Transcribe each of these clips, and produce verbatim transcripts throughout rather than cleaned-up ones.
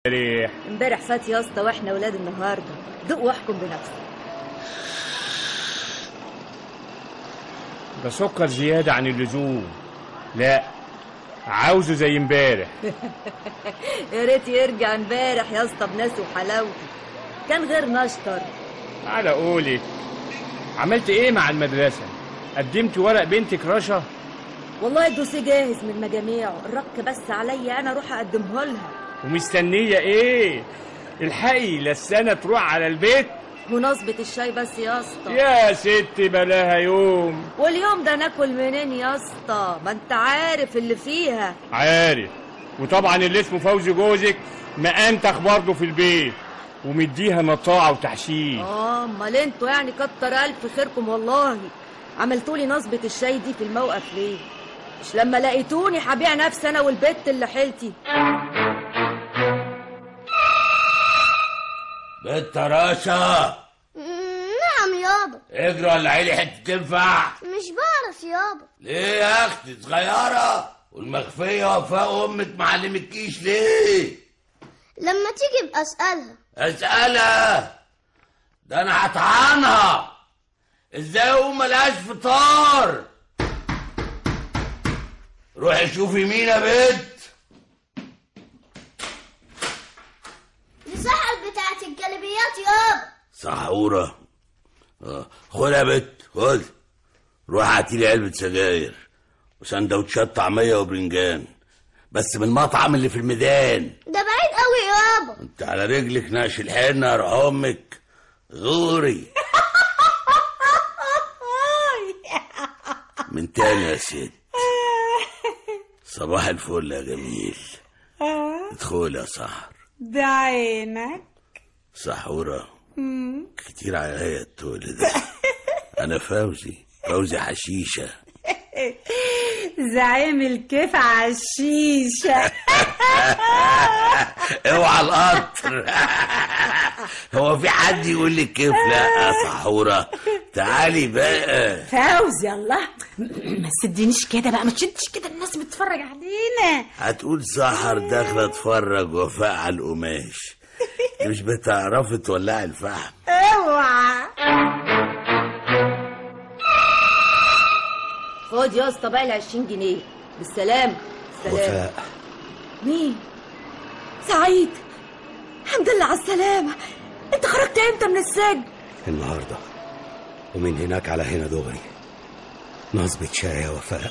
امبارح امبارح فات يا اسطى، واحنا ولاد النهارده. دوق واحكم بنفسك. ده سكر زيادة عن اللزوم. لا، عاوزه زي امبارح. يا ريت يرجع امبارح يا اسطى بناسه وحلاوته، كان غير نشطر. على قولك، عملت ايه مع المدرسة؟ قدمت ورق بنتك رشا؟ والله الدوسيه جاهز من مجاميعه، الرك بس عليا انا اروح اقدمه لها. ومستنية ايه؟ الحقي للسنة تروح على البيت. مناسبة الشاي بس يا اسطى. يا ست بلاها يوم. واليوم ده ناكل منين يا اسطى؟ ما انت عارف اللي فيها. عارف، وطبعا اللي اسمه فوزي جوزك مأنتخ برضه في البيت ومديها نطاعة وتحشيش. اه امال انتوا يعني كتر الف خيركم والله. عملتولي نصبة الشاي دي في الموقف ليه؟ مش لما لقيتوني هبيع نفسي انا والبت اللي حيلتي. بنت رشا. نعم يابا. اجري ولا عيلي حته تنفع؟ مش بعرف يابا. ليه يا اختي صغيره؟ والمخفيه وفاء امك معلمتكيش ليه؟ لما تيجي ابقى اسالها. اسالها؟ ده انا هطعنها. ازاي هو ملهاش فطار؟ روحي شوفي مين يا بنت. دي سحر بتاعت الجلبيات يابا. سحوره. اه خد يا بنت خد. روح هاتيلي علبه سجاير وسندوتشات طعميه وبرنجان، بس من المطعم اللي في الميدان. ده بعيد قوي يابا. انت على رجلك ناقش الحنه يا امك. غوري. من تاني يا ست. صباح الفل يا جميل. ادخل يا سحر. ده عينك. سحورة كتير عليا التول ده. انا فوزي فوزي حشيشة. زعيم الكيف عالشيشة. اوعى القطر. هو في حد يقول لك كيف؟ لا يا سحورة تعالي بقى. فوزي الله ما تسدينيش كده بقى، ما تشدش كده، الناس بتتفرج علينا. هتقول سحر داخله اتفرج وفاء على القماش. مش بتعرفي تولعي الفحم. اوعى. خد يا اسطى بقى ال عشرين جنيه. بالسلامة. بالسلامة. وفاء. مين؟ سعيد. الحمد لله على السلامة. انت خرجت امتى من السجن؟ النهارده، ومن هناك على هنا دغري. نصبة شاي يا وفاء.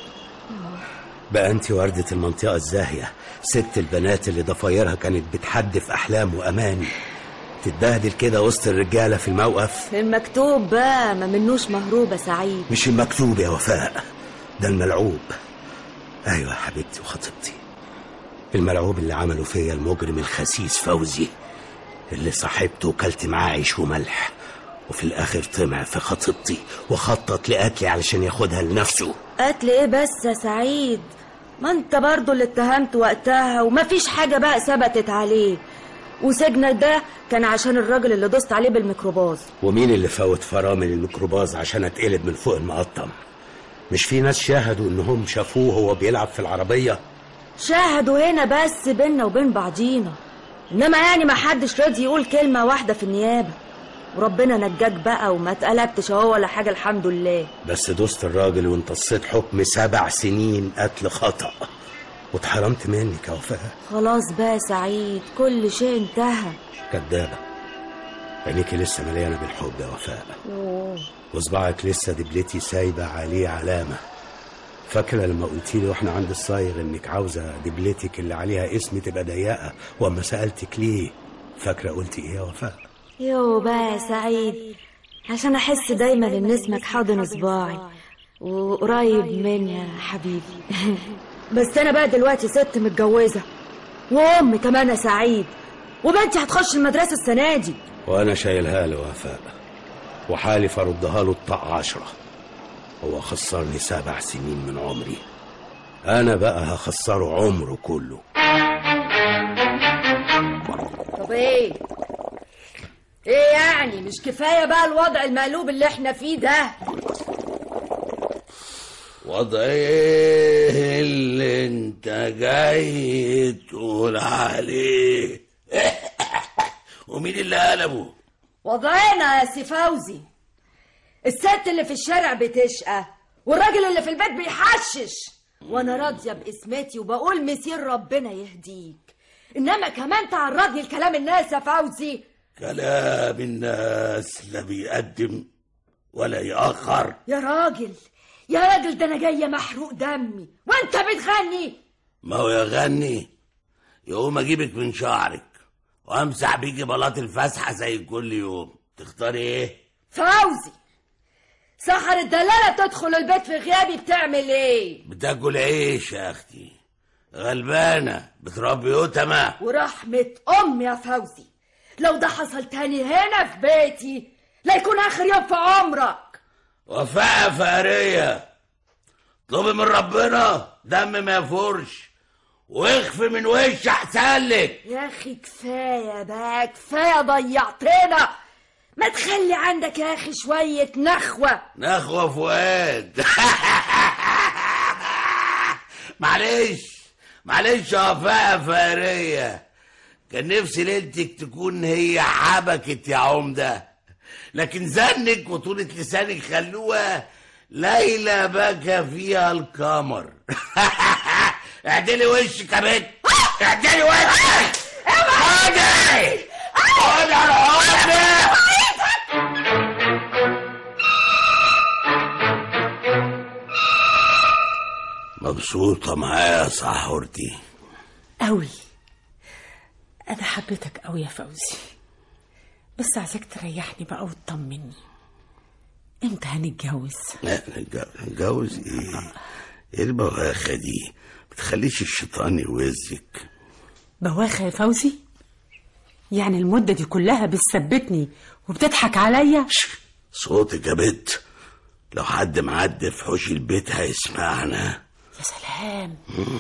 بقى انت وردة المنطقة الزاهية، ست البنات اللي ضفايرها كانت بتحدف احلام واماني، تتبهدل كده وسط الرجالة في الموقف. المكتوب بقى ما منوش مهروبة سعيد. مش المكتوب يا وفاء، ده الملعوب. ايوه يا حبيبتي وخطيبتي، الملعوب اللي عمله فيا المجرم الخسيس فوزي، اللي صاحبته وكلت معاه عيش وملح، وفي الاخر طمع في خطيبتي وخطط لقتلي علشان ياخدها لنفسه. قتل ايه بس يا سعيد؟ ما انت برضو اللي اتهمت وقتها، وما فيش حاجة بقى ثبتت عليه. وسجنك ده كان عشان الراجل اللي دوست عليه بالميكروباص. ومين اللي فوت فرامل الميكروباص عشان اتقلب من فوق المقطم؟ مش في ناس شاهدوا انهم شافوه وهو بيلعب في العربية؟ شاهدوا هنا بس بينا وبين بعضينا، انما يعني ما حدش راضي يقول كلمة واحدة في النيابة. وربنا نجاك بقى وما اتقلبتش اهو ولا حاجة الحمد لله. بس دوست الراجل وانتصيت حكم سبع سنين قتل خطأ، واتحرمت منك يا وفاء. خلاص بقى سعيد، كل شيء انتهى. كدابة، عينيكي لسه مليانة بالحب يا وفاء. أوه. وصباعك لسه دبلتي سايبة عليه علامة. فاكرة لما قلتيلي واحنا عند الصايغ انك عاوزة دبلتك اللي عليها اسمي تبقى ضيقة، واما سألتك ليه فاكرة قلتي ايه يا وفاء؟ يو بقى يا سعيد، عشان احس دايما ان اسمك حاضن صباعي وقريب مني يا حبيبي. بس انا بقى دلوقتي ست متجوزة وام كمان يا سعيد، وبنتي هتخش المدرسة السنة دي، وانا شايلها له وفاء، وحالف اردها له الطاق عشرة. هو خسرني سبع سنين من عمري، انا بقى هخسره عمره كله. طب ايه ايه يعني؟ مش كفاية بقى الوضع المقلوب اللي احنا فيه ده؟ وضع ايه اللي انت جاي تقول عليه؟ ومين اللي قلبه؟ وضعنا يا سي فوزي، الست اللي في الشارع بتشقى والراجل اللي في البيت بيحشش، وانا راضيه باسمتي وبقول مسير ربنا يهديك، انما كمان تعرضني لكلام الناس يا فوزي. كلام الناس لا بيقدم ولا يأخر. يا راجل يا راجل، ده انا جايه محروق دمي وانت بتغني. ما هو يغني يقوم اجيبك من شعرك وامسح بيكي بلاط الفسحه زي كل يوم. تختاري ايه؟ فوزي، سحر الدلاله تدخل البيت في غيابي بتعمل ايه؟ بتاكل عيش يا اختي، غلبانه بتربي يتامى. ورحمه ام يا فوزي، لو ده حصل تاني هنا في بيتي لا يكون اخر يوم في عمرك. وفاء فقريه، اطلبي من ربنا دم ما يفورش واخفي من وش احسن لك. يا اخي كفايه بقى، كفايه ضيعتنا، ما تخلي عندك يا اخي شويه نخوه. نخوه فؤاد. معلش معلش يا وفاء فقريه، كان نفسي ليلتك تكون هي حبكت يا عمده، لكن زنك وطولة لسانك خلوها ليلة بكى فيها القمر. اعدلي وشك يا بنت، اعدلي وشك. اقعدي اقعدي على حضني. مبسوطة معايا يا سحورتي؟ قوي، انا حبيتك قوي يا فوزي، بس عايزك تريحني بقى وتطمني. امتى هنتجوز؟ لا نتجوز ايه؟ ايه البواخة دي؟ بتخليش الشيطان يوزك. بواخة يا فوزي؟ يعني المدة دي كلها بتثبتني وبتضحك عليا؟ صوتك يا بت، لو حد معدي في حوش البيت هيسمعنا. يا سلام.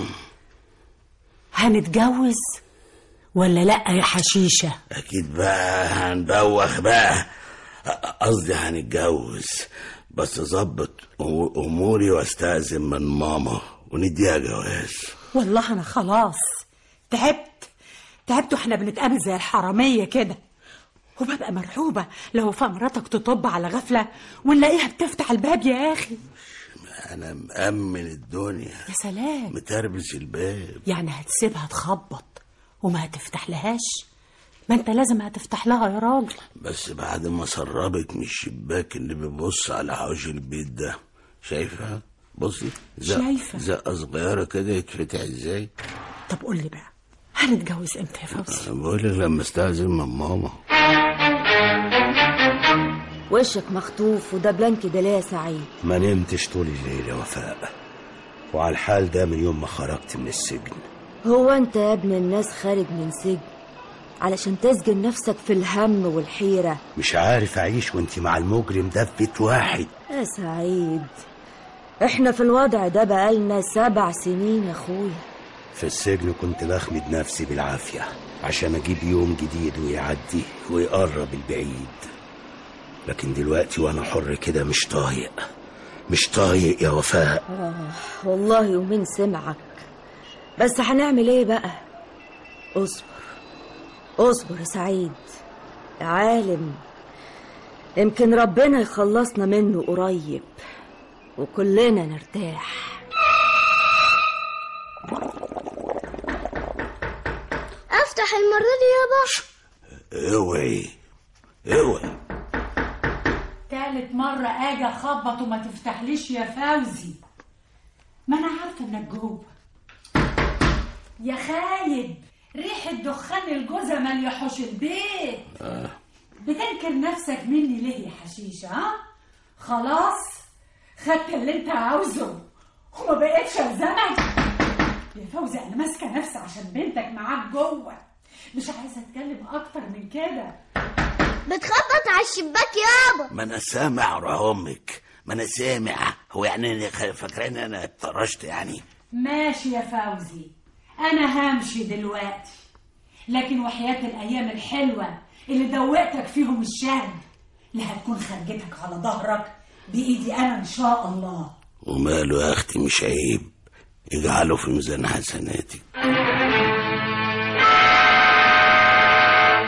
هنتجوز ولا لا يا حشيشة؟ اكيد بقى هنبوخ بقى، قصدي هنتجوز، بس اظبط اموري واستأذن من ماما ونديها جواز. والله انا خلاص تعبت تعبت واحنا بنتقابل زي الحرامية كده، وببقى مرعوبة لو وفاء مراتك تطب على غفلة ونلاقيها بتفتح الباب يا اخي. انا مأمن الدنيا. يا سلام. متربس الباب. يعني هتسيبها تخبط وما هتفتح لهاش؟ ما انت لازم هتفتح لها يا راجل. بس بعد ما سربت من الشباك اللي بيبص على حوش البيت ده، شايفه؟ بصي شايفه زقه صغيره كده يتفتح ازاي. طب قول لي بقى هنتجوز امتى يا فوزي؟ انا بقول لك لما استاذن من ماما. وشك مخطوف وده بلانك ده ليه يا سعيد؟ ما نمتش طول الليل يا وفاء، وعلى الحال ده من يوم ما خرجت من السجن. هو انت يا ابن الناس خارج من سجن علشان تسجن نفسك في الهم والحيرة؟ مش عارف اعيش وانت مع المجرم ده في بيت واحد. يا سعيد احنا في الوضع ده بقالنا سبع سنين يا اخويا. في السجن كنت بخمد نفسي بالعافية عشان اجيب يوم جديد ويعدي ويقرب البعيد، لكن دلوقتي وانا حر كده مش طايق مش طايق يا وفاء. آه والله يومين سمعك، بس هنعمل ايه بقى؟ اصبر اصبر يا سعيد يا عالم، يمكن ربنا يخلصنا منه قريب وكلنا نرتاح. افتح المرة دي يابا. اوعي اوعي. تالت مرة اجي اخبط وما تفتحليش يا فوزي، ما انا عارفة انك جوه يا خايب. ريحة دخان الجوزة مالية حوش البيت. آه. بتنكر نفسك مني ليه يا حشيشة؟ ها خلاص خدت اللي انت عاوزه وما بقتش الزمك يا فوزي. انا ماسكة نفسي عشان بنتك معاك جوه، مش عايزة اتكلم اكتر من كده. بتخبط على الشباك يابا. ما انا سامع روح امك، ما انا سامع. هو يعني فاكرين انا اتطرشت يعني؟ ماشي يا فوزي، انا همشي دلوقتي، لكن وحياة الايام الحلوة اللي دوقتك فيهم الشهد لا هتكون خرجتك على ظهرك بايدي انا ان شاء الله. وماله يا اختي، مش عيب يجعله في ميزان حسناتك.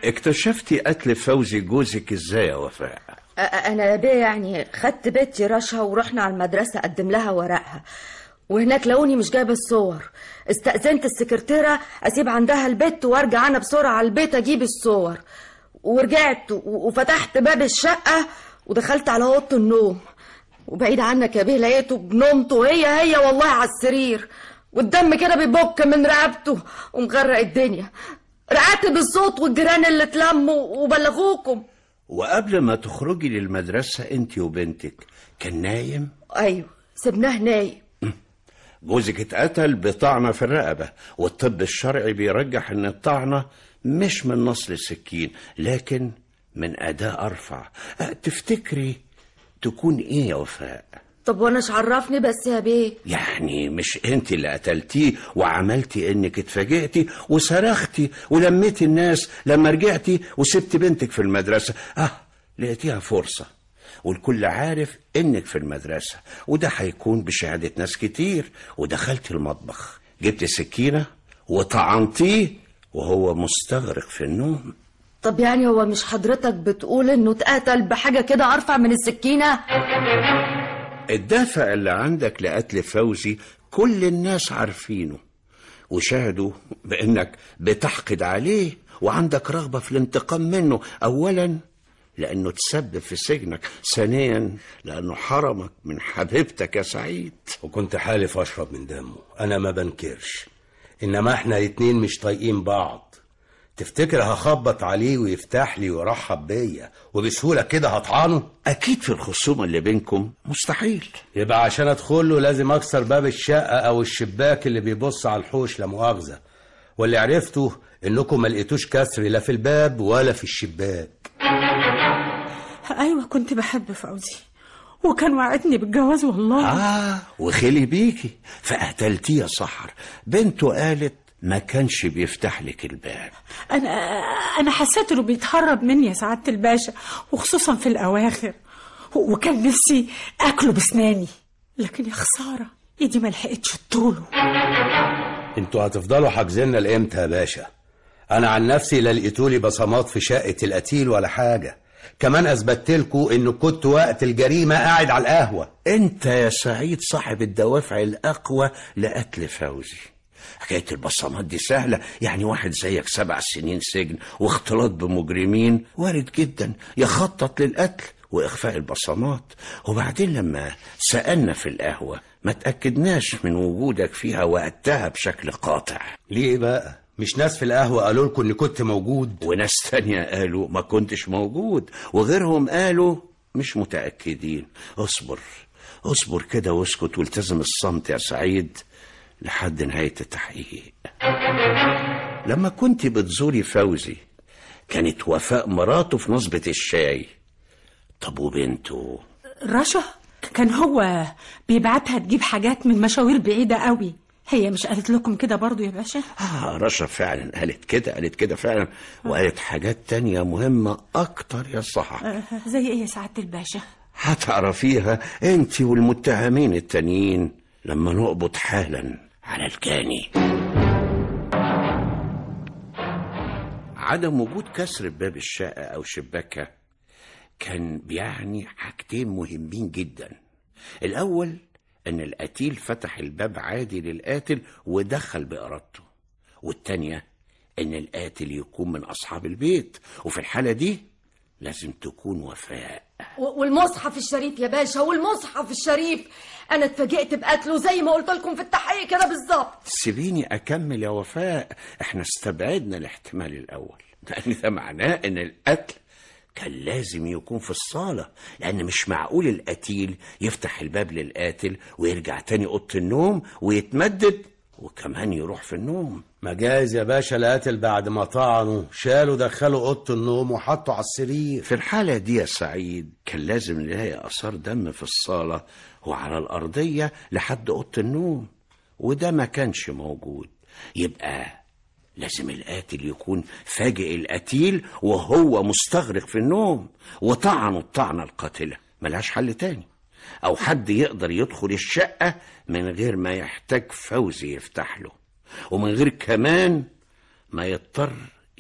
اكتشفتي قتل فوزي جوزك ازاي يا وفاء؟ انا يا بيه يعني خدت بنتي رشا ورحنا على المدرسه اقدم لها ورقها، وهناك لقوني مش جايبه الصور. استأذنت السكرتيره اسيب عندها البت وارجع انا بسرعه على البيت اجيب الصور، ورجعت وفتحت باب الشقه ودخلت على اوضه النوم، وبعيد عنك يا بيه لقيته بنومته هي هي والله على السرير، والدم كده بيبك من رقبته ومغرق الدنيا. رقعت بالصوت والجيران اللي اتلموا وبلغوكم. وقبل ما تخرجي للمدرسة انت وبنتك كان نايم؟ ايوه سبناه نايم. جوزك اتقتل بطعنة في الرقبة، والطب الشرعي بيرجح ان الطعنة مش من نصل السكين لكن من أداة أرفع. تفتكري تكون ايه يا وفاء؟ طب وانا عرفني بس يا بيه؟ يعني مش انت اللي قتلتيه وعملتي انك اتفاجئتي وصرختي ولميتي الناس لما رجعتي وسبت بنتك في المدرسة؟ اه لقيتيها فرصة والكل عارف انك في المدرسة، وده هيكون بشهادة ناس كتير، ودخلت المطبخ جبت سكينة وطعنتيه وهو مستغرق في النوم. طب يعني هو مش حضرتك بتقول انه اتقتل بحاجة كده ارفع من السكينة؟ الدافع اللي عندك لقتل فوزي كل الناس عارفينه وشاهدوا بانك بتحقد عليه وعندك رغبة في الانتقام منه، اولا لانه تسبب في سجنك، ثانيا لانه حرمك من حبيبتك يا سعيد. وكنت حالف اشرب من دمه، انا ما بنكرش، انما احنا الاتنين مش طايقين بعض. تفتكر هخبط عليه ويفتح لي ويرحب بيا وبسهولة كده هطعنه؟ اكيد في الخصومة اللي بينكم مستحيل. يبقى عشان ادخله لازم اكسر باب الشقة او الشباك اللي بيبص على الحوش لا مؤاخذة، واللي عرفته انكم ما لقيتوش كسر لا في الباب ولا في الشباك. ايوه كنت بحب فوزي وكان وعدني بالجواز والله. اه وخلي بيكي فقتلتيه يا سحر. بنته قالت ما كانش بيفتح لك الباب. انا انا حسيت انه بيتهرب مني يا سعاده الباشا، وخصوصا في الاواخر، وكان نفسي اكله بسناني، لكن يا خساره ايدي ما لحقتش تطوله. انتوا هتفضلوا حاجزيننا لامتى يا باشا؟ انا عن نفسي لا لقيتولي بصمات في شقه القتيل ولا حاجه، كمان اثبتت لكم انه كنت وقت الجريمه قاعد على القهوه. انت يا سعيد صاحب الدوافع الاقوى لقتل فوزي. حكاية البصمات دي سهلة، يعني واحد زيك سبع سنين سجن واختلاط بمجرمين وارد جدا يخطط للقتل وإخفاء البصمات. وبعدين لما سألنا في القهوة ما تأكدناش من وجودك فيها وقتها بشكل قاطع. ليه بقى؟ مش ناس في القهوة قالوا لكم إني كنت موجود؟ وناس تانية قالوا ما كنتش موجود، وغيرهم قالوا مش متأكدين. اصبر اصبر كده واسكت والتزم الصمت يا سعيد لحد نهاية التحقيق. لما كنت بتزوري فوزي كانت وفاء مراته في نصبة الشاي. طب وبنته رشا كان هو بيبعتها تجيب حاجات من مشاوير بعيدة قوي. هي مش قالت لكم كده برضو يا باشا؟ آه رشا فعلا قالت كده قالت كده فعلا، وقالت حاجات تانية مهمة أكتر يا صح. آه زي إيه يا سعادة الباشا؟ هتعرفيها انت والمتهمين التانيين لما نقبض حالا على الجاني. عدم وجود كسر باب الشقة أو شباكها كان بيعني حاجتين مهمين جدا. الأول أن القتيل فتح الباب عادي للقاتل ودخل بإرادته، والتانية أن القاتل يكون من أصحاب البيت، وفي الحالة دي لازم تكون وفاء. والمصحف الشريف يا باشا، والمصحف الشريف انا اتفاجئت بقتله زي ما قلت لكم في التحقيق كده بالظبط. سيبيني اكمل يا وفاء، احنا استبعدنا الاحتمال الاول لان ده معناه ان القتل كان لازم يكون في الصالة، لان مش معقول القتيل يفتح الباب للقاتل ويرجع تاني اوضه النوم ويتمدد وكمان يروح في النوم. مجاز يا باشا القاتل بعد ما طعنوا شالوا دخلوا اوضه النوم وحطوا على السرير. في الحالة دي يا سعيد كان لازم نلاقي اثار دم في الصالة وعلى الارضية لحد اوضه النوم، وده ما كانش موجود. يبقى لازم القاتل يكون فاجئ القتيل وهو مستغرق في النوم وطعنه الطعنة القاتلة، ملهاش حل تاني. او حد يقدر يدخل الشقة من غير ما يحتاج فوزي يفتح له، ومن غير كمان ما يضطر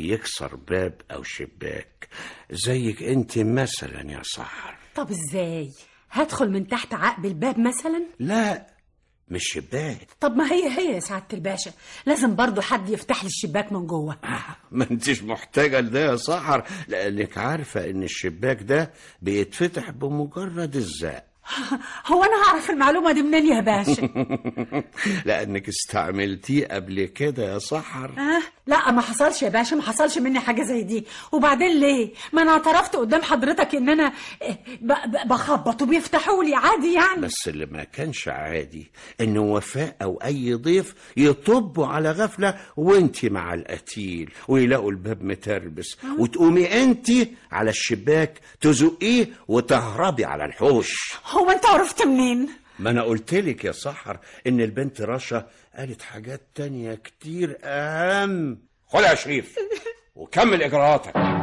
يكسر باب او شباك زيك انت مثلا يا سحر. طب ازاي؟ هدخل من تحت عقب الباب مثلا؟ لا مش شباك. طب ما هي هي يا سعادة الباشا، لازم برضو حد يفتح لي الشباك من جوه. ما انتش محتاجة لده يا سحر، لانك عارفة ان الشباك ده بيتفتح بمجرد الزق. هو انا هعرف المعلومة دي منين يا باشا؟ لانك استعملتيه قبل كده يا سحر. آه لا ما حصلش يا باشا، ما حصلش مني حاجة زي دي. وبعدين ليه؟ ما انا اعترفت قدام حضرتك ان انا بخبط وبيفتحوا لي عادي يعني. بس اللي ما كانش عادي ان وفاء او اي ضيف يطبوا على غفلة وانت مع القتيل ويلاقوا الباب متربس وتقومي انت على الشباك تزقيه وتهربي على الحوش. هو انت عرفت منين؟ ما انا قلتلك يا سحر ان البنت رشا قالت حاجات تانية كتير اهم. خد يا شريف وكمل اجراءاتك.